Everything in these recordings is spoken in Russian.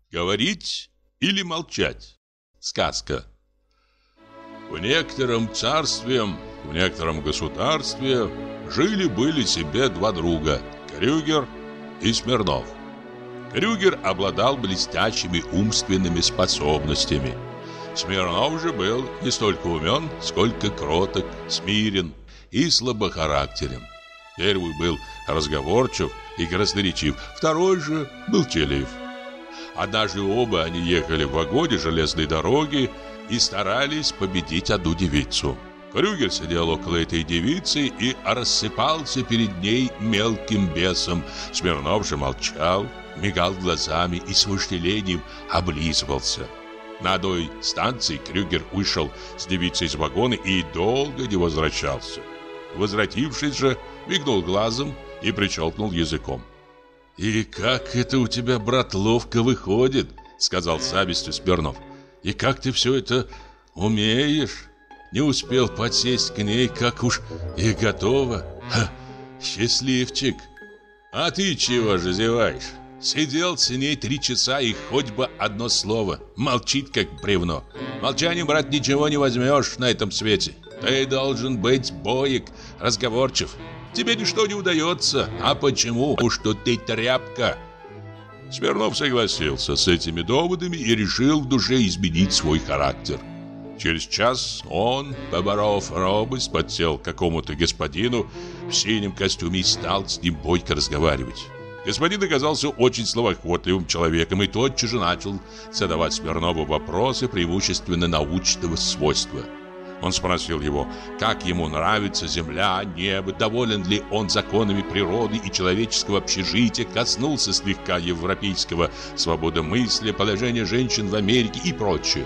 Говорить или молчать? Сказка. В некотором царстве, в некотором государстве жили-были себе два друга – Крюгер и Смирнов. Крюгер обладал блестящими умственными способностями. Смирнов же был не столько умен, сколько кроток, смирен и слабохарактерен. Первый был разговорчив и красноречив, второй же был молчалив. Однажды оба они ехали в вагоне железной дороги и старались победить одну девицу. Крюгер сидел около этой девицы и рассыпался перед ней мелким бесом. Смирнов же молчал, мигал глазами и с вожделением облизывался. На одной станции Крюгер вышел с девицей из вагона и долго не возвращался. Возвратившись же, мигнул глазом и причелкнул языком. «И как это у тебя, брат, ловко выходит», — сказал с завистью Смирнов. «И как ты все это умеешь? Не успел подсесть к ней, как уж и готово. Ха, счастливчик! А ты чего же зеваешь? Сидел с ней 3 часа и хоть бы одно слово. Молчит, как бревно. Молчанием, брат, ничего не возьмешь на этом свете. Ты должен быть боек, разговорчив. Тебе ничто не удается. А почему? Потому что ты тряпка». Смирнов согласился с этими доводами и решил в душе изменить свой характер. Через час он, поборов робость, подсел к какому-то господину в синем костюме и стал с ним бойко разговаривать. Господин оказался очень словоохотливым человеком и тотчас же начал задавать Смирнову вопросы преимущественно научного свойства. Он спросил его, как ему нравится земля, небо, доволен ли он законами природы и человеческого общежития, коснулся слегка европейского свободомыслия, положения женщин в Америке и прочее.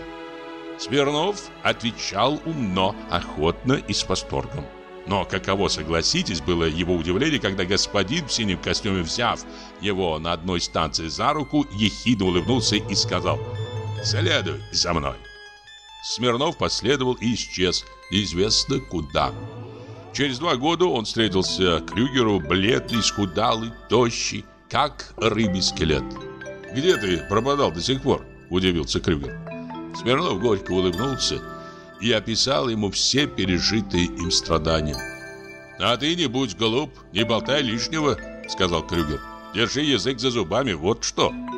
Смирнов отвечал умно, охотно и с восторгом. Но каково, согласитесь, было его удивление, когда господин в синем костюме, взяв его на одной станции за руку, ехидно улыбнулся и сказал: «Следуй за мной». Смирнов последовал и исчез, неизвестно куда. Через 2 года он встретился Крюгеру, бледный, исхудалый, тощий, как рыбий скелет. «Где ты пропадал до сих пор?» – удивился Крюгер. Смирнов горько улыбнулся и описал ему все пережитые им страдания. «А ты не будь глуп, не болтай лишнего», — сказал Крюгер. «Держи язык за зубами, вот что».